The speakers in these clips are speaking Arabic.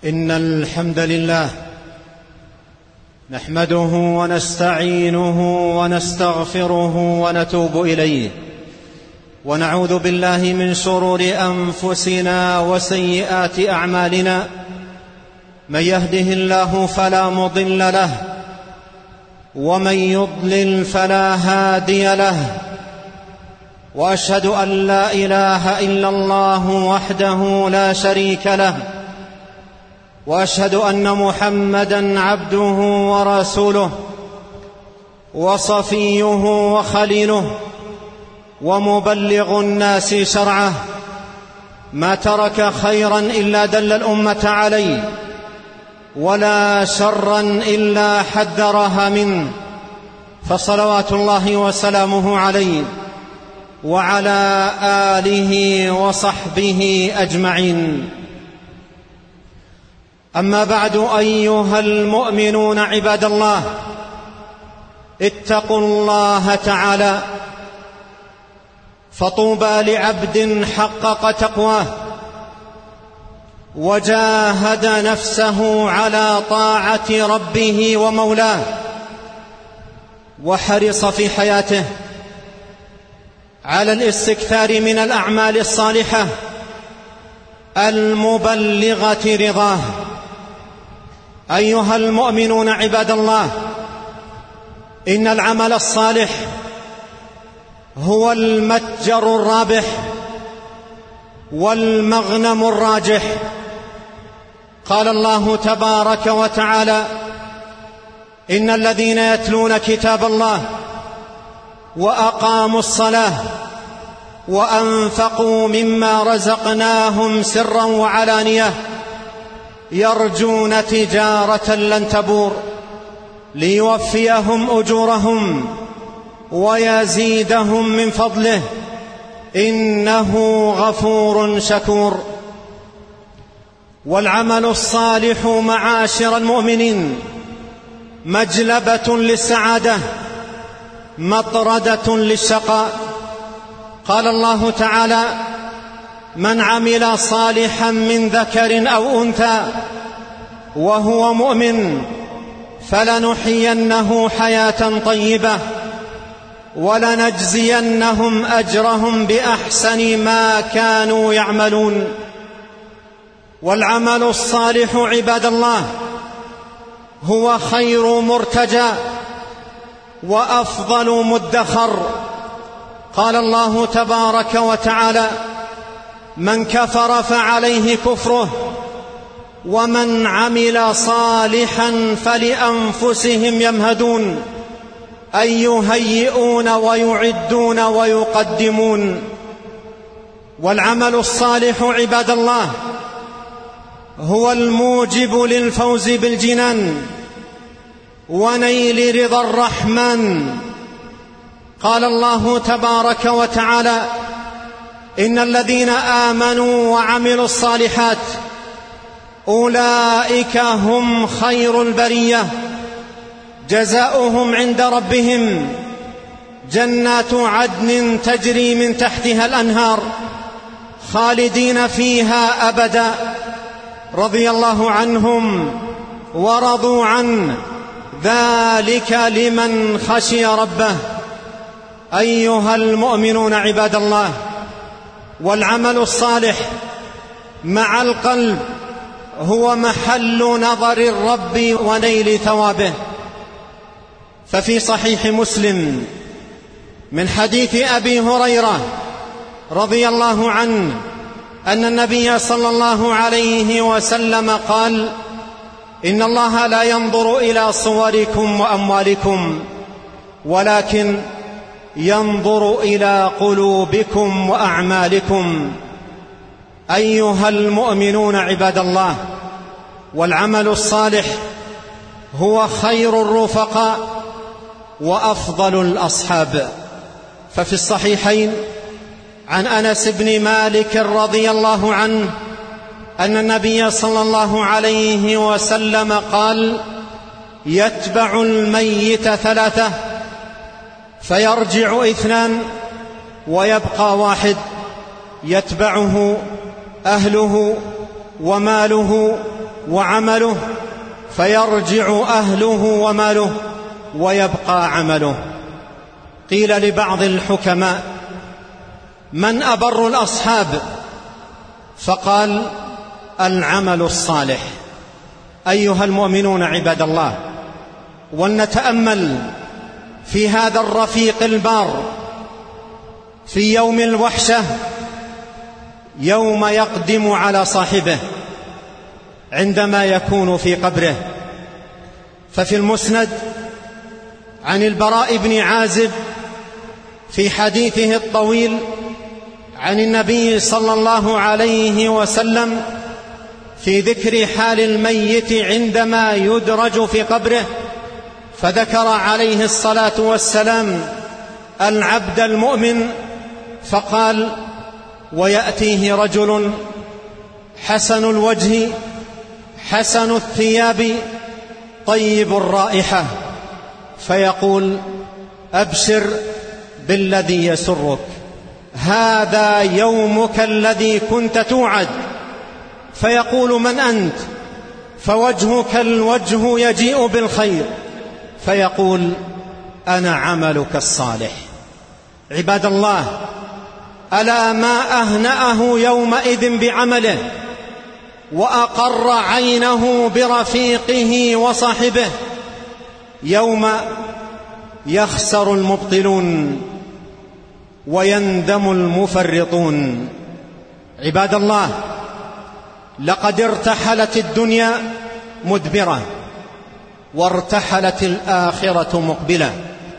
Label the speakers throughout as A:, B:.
A: إن الحمد لله نحمده ونستعينه ونستغفره ونتوب إليه، ونعوذ بالله من شرور أنفسنا وسيئات أعمالنا. من يهده الله فلا مضل له، ومن يضلل فلا هادي له، وأشهد أن لا إله إلا الله وحده لا شريك له، وأشهد أن محمدًا عبده ورسوله وصفيه وخليله ومبلغ الناس شرعه، ما ترك خيرًا إلا دل الأمة عليه، ولا شرًا إلا حذرها منه، فصلوات الله وسلامه عليه وعلى آله وصحبه أجمعين. أما بعد، أيها المؤمنون عباد الله، اتقوا الله تعالى، فطوبى لعبد حقق تقواه وجاهد نفسه على طاعة ربه ومولاه، وحرص في حياته على الاستكثار من الأعمال الصالحة المبلغة رضاه. أيها المؤمنون عباد الله، إن العمل الصالح هو المتجر الرابح والمغنم الراجح. قال الله تبارك وتعالى: إن الذين يتلون كتاب الله وأقاموا الصلاة وأنفقوا مما رزقناهم سرا وعلانية يرجون تجارة لن تبور ليوفيهم أجورهم ويزيدهم من فضله إنه غفور شكور. والعمل الصالح معاشر المؤمنين مجلبة للسعادة، مطردة للشقاء. قال الله تعالى: من عمل صالحا من ذكر أو أنثى وهو مؤمن فلنحيينه حياة طيبة ولنجزينهم أجرهم بأحسن ما كانوا يعملون. والعمل الصالح عباد الله هو خير مرتجى وأفضل مدخر. قال الله تبارك وتعالى: من كفر فعليه كفره ومن عمل صالحا فلأنفسهم يمهدون، أي يهيئون ويعدون ويقدمون. والعمل الصالح عباد الله هو الموجب للفوز بالجنان ونيل رضا الرحمن. قال الله تبارك وتعالى: إن الذين آمنوا وعملوا الصالحات أولئك هم خير البرية، جزاؤهم عند ربهم جنات عدن تجري من تحتها الأنهار خالدين فيها أبدا، رضي الله عنهم ورضوا عنه، ذلك لمن خشي ربه. أيها المؤمنون عباد الله، والعمل الصالح مع القلب هو محل نظر الرب ونيل ثوابه. ففي صحيح مسلم من حديث أبي هريرة رضي الله عنه أن النبي صلى الله عليه وسلم قال: إن الله لا ينظر إلى صوركم وأموالكم، ولكن ينظر إلى قلوبكم وأعمالكم. أيها المؤمنون عباد الله، والعمل الصالح هو خير الرفقاء وأفضل الأصحاب. ففي الصحيحين عن أنس بن مالك رضي الله عنه أن النبي صلى الله عليه وسلم قال: يتبع الميت ثلاثة، فيرجع اثنان ويبقى واحد، يتبعه أهله وماله وعمله، فيرجع أهله وماله ويبقى عمله. قيل لبعض الحكماء: من أبر الأصحاب؟ فقال: العمل الصالح. أيها المؤمنون عباد الله، ولنتأمل في هذا الرفيق البار في يوم الوحشة، يوم يقدم على صاحبه عندما يكون في قبره. ففي المسند عن البراء بن عازب في حديثه الطويل عن النبي صلى الله عليه وسلم في ذكر حال الميت عندما يدرج في قبره، فذكر عليه الصلاة والسلام العبد المؤمن، فقال: ويأتيه رجل حسن الوجه حسن الثياب طيب الرائحة، فيقول: أبشر بالذي يسرك، هذا يومك الذي كنت توعد. فيقول: من أنت؟ فوجهك الوجه يجيء بالخير، فيقول: أنا عملك الصالح. عباد الله، ألا ما أهنأه يومئذ بعمله، وأقر عينه برفيقه وصاحبه، يوم يخسر المبطلون ويندم المفرطون. عباد الله، لقد ارتحلت الدنيا مدبرة، وارتحلت الآخرة مقبلة،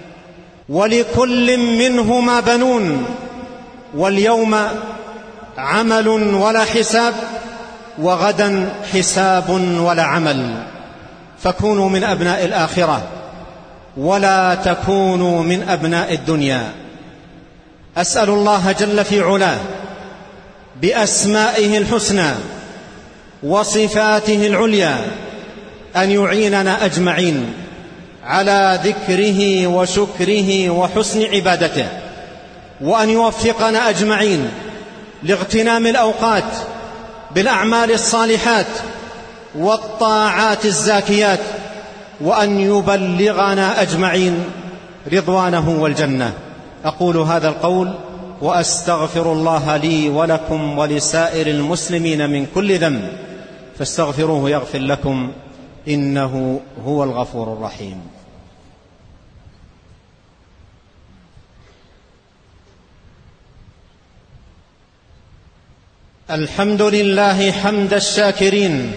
A: ولكل منهما بنون، واليوم عمل ولا حساب، وغدا حساب ولا عمل. فكونوا من أبناء الآخرة ولا تكونوا من أبناء الدنيا. أسأل الله جل في علاه بأسمائه الحسنى وصفاته العليا أن يعيننا أجمعين على ذكره وشكره وحسن عبادته، وأن يوفقنا أجمعين لاغتنام الأوقات بالأعمال الصالحات والطاعات الزاكيات، وأن يبلغنا أجمعين رضوانه والجنة. أقول هذا القول وأستغفر الله لي ولكم ولسائر المسلمين من كل ذنب، فاستغفروه يغفر لكم، إنه هو الغفور الرحيم. الحمد لله حمد الشاكرين،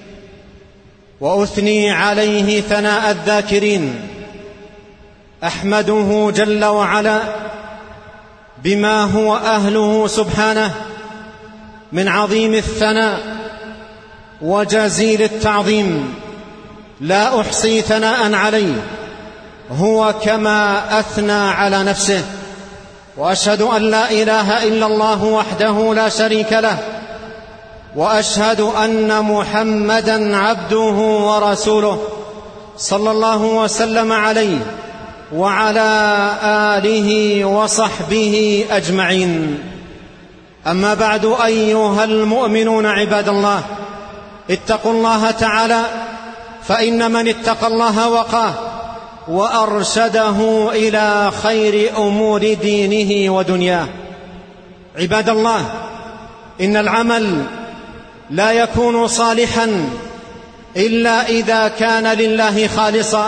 A: وأثني عليه ثناء الذاكرين. أحمده جل وعلا بما هو أهله سبحانه من عظيم الثناء وجزيل التعظيم، لا أحصي ثناء عليه، هو كما أثنى على نفسه. وأشهد أن لا إله إلا الله وحده لا شريك له، وأشهد أن محمدًا عبده ورسوله صلى الله وسلم عليه وعلى آله وصحبه أجمعين. أما بعد، أيها المؤمنون عباد الله، اتقوا الله تعالى، فإن من اتقى الله وقاه وأرشده إلى خير أمور دينه ودنياه. عباد الله، إن العمل لا يكون صالحا إلا إذا كان لله خالصا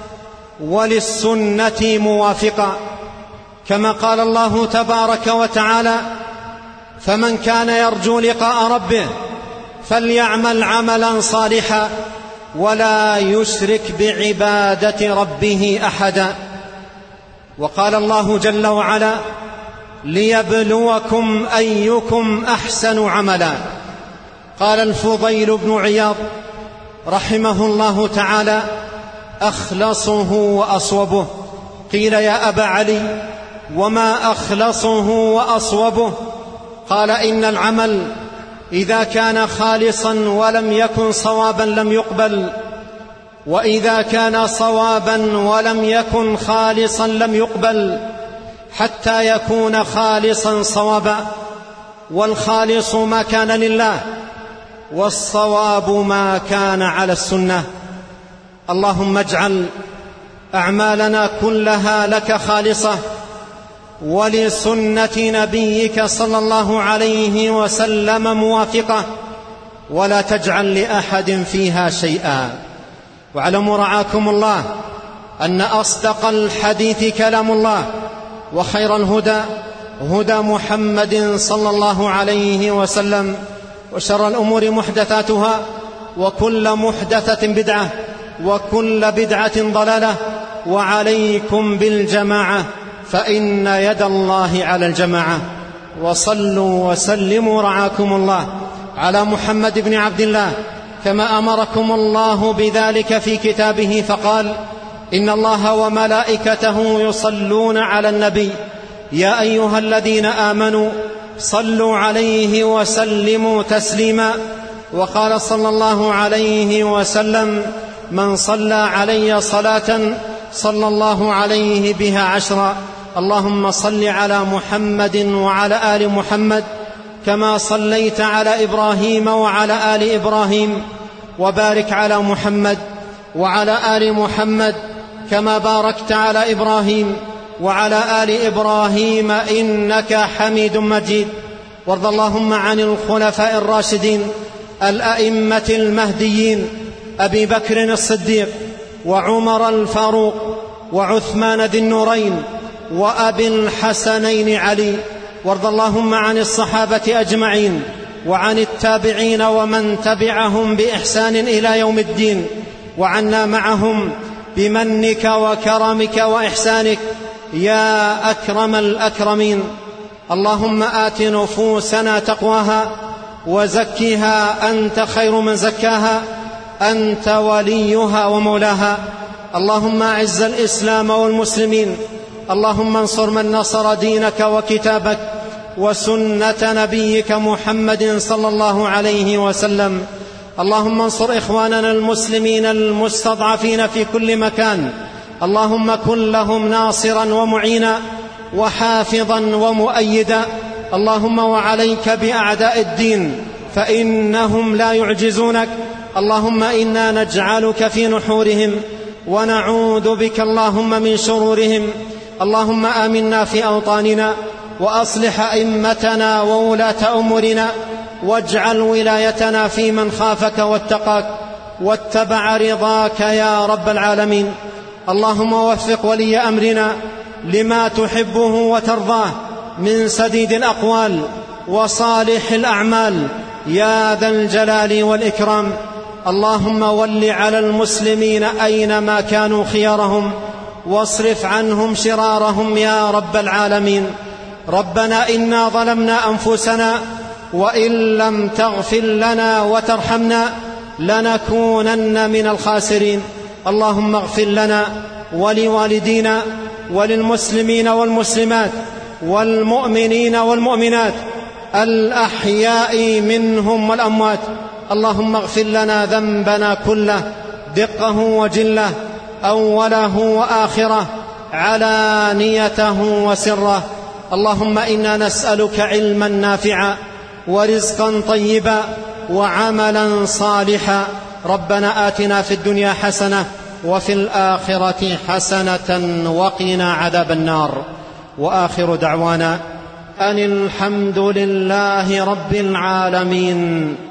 A: وللسنة موافقا، كما قال الله تبارك وتعالى: فمن كان يرجو لقاء ربه فليعمل عملا صالحا ولا يشرك بعبادة ربه أحدا. وقال الله جل وعلا: ليبلوكم أيكم أحسن عملا. قال الفضيل بن عياض رحمه الله تعالى: أخلصه وأصوبه. قيل: يا أبا علي، وما أخلصه وأصوبه؟ قال: إن العمل إذا كان خالصا ولم يكن صوابا لم يقبل، وإذا كان صوابا ولم يكن خالصا لم يقبل، حتى يكون خالصا صوابا. والخالص ما كان لله، والصواب ما كان على السنة. اللهم اجعل أعمالنا كلها لك خالصة ولسنة نبيك صلى الله عليه وسلم موافقة، ولا تجعل لأحد فيها شيئا. واعلموا رعاكم الله أن أصدق الحديث كلام الله، وخير الهدى هدى محمد صلى الله عليه وسلم، وشر الأمور محدثاتها، وكل محدثة بدعة، وكل بدعة ضلالة. وعليكم بالجماعة فإن يد الله على الجماعة. وصلوا وسلموا رعاكم الله على محمد بن عبد الله كما أمركم الله بذلك في كتابه، فقال: إن الله وملائكته يصلون على النبي يا أيها الذين آمنوا صلوا عليه وسلموا تسليما. وقال صلى الله عليه وسلم: من صلى علي صلاة صلى الله عليه بها 10. اللهم صل على محمد وعلى آل محمد كما صليت على إبراهيم وعلى آل إبراهيم، وبارك على محمد وعلى آل محمد كما باركت على إبراهيم وعلى آل إبراهيم إنك حميد مجيد. وارض اللهم عن الخلفاء الراشدين الأئمة المهديين أبي بكر الصديق وعمر الفاروق وعثمان ذي النورين وأبي الحسنين علي. وارض اللهم عن الصحابة أجمعين وعن التابعين ومن تبعهم بإحسان إلى يوم الدين، وعنا معهم بمنك وكرمك وإحسانك يا أكرم الأكرمين. اللهم آت نفوسنا تقواها وزكها أنت خير من زكاها، أنت وليها ومولاها. اللهم أعز الإسلام والمسلمين، اللهم انصر من نصر دينك وكتابك وسنة نبيك محمد صلى الله عليه وسلم. اللهم انصر إخواننا المسلمين المستضعفين في كل مكان، اللهم كن لهم ناصرا ومعينا وحافظا ومؤيدا. اللهم وعليك بأعداء الدين فإنهم لا يعجزونك. اللهم إنا نجعلك في نحورهم ونعوذ بك اللهم من شرورهم. اللهم آمنا في أوطاننا وأصلح أئمتنا وولاة أمورنا، واجعل ولايتنا في من خافك واتقاك واتبع رضاك يا رب العالمين. اللهم وفق ولي أمرنا لما تحبه وترضاه من سديد الأقوال وصالح الأعمال يا ذا الجلال والإكرام. اللهم ول على المسلمين أينما كانوا خيارهم، واصرف عنهم شرارهم يا رب العالمين. ربنا إنا ظلمنا أنفسنا وإن لم تغفر لنا وترحمنا لنكونن من الخاسرين. اللهم اغفر لنا ولوالدينا وللمسلمين والمسلمات والمؤمنين والمؤمنات الأحياء منهم والأموات. اللهم اغفر لنا ذنبنا كله دقه وجله، أوله وآخره، علانيته وسره. اللهم إنا نسألك علما نافعا ورزقا طيبا وعملا صالحا. ربنا آتنا في الدنيا حسنة وفي الآخرة حسنة وقنا عذاب النار. وآخر دعوانا أن الحمد لله رب العالمين.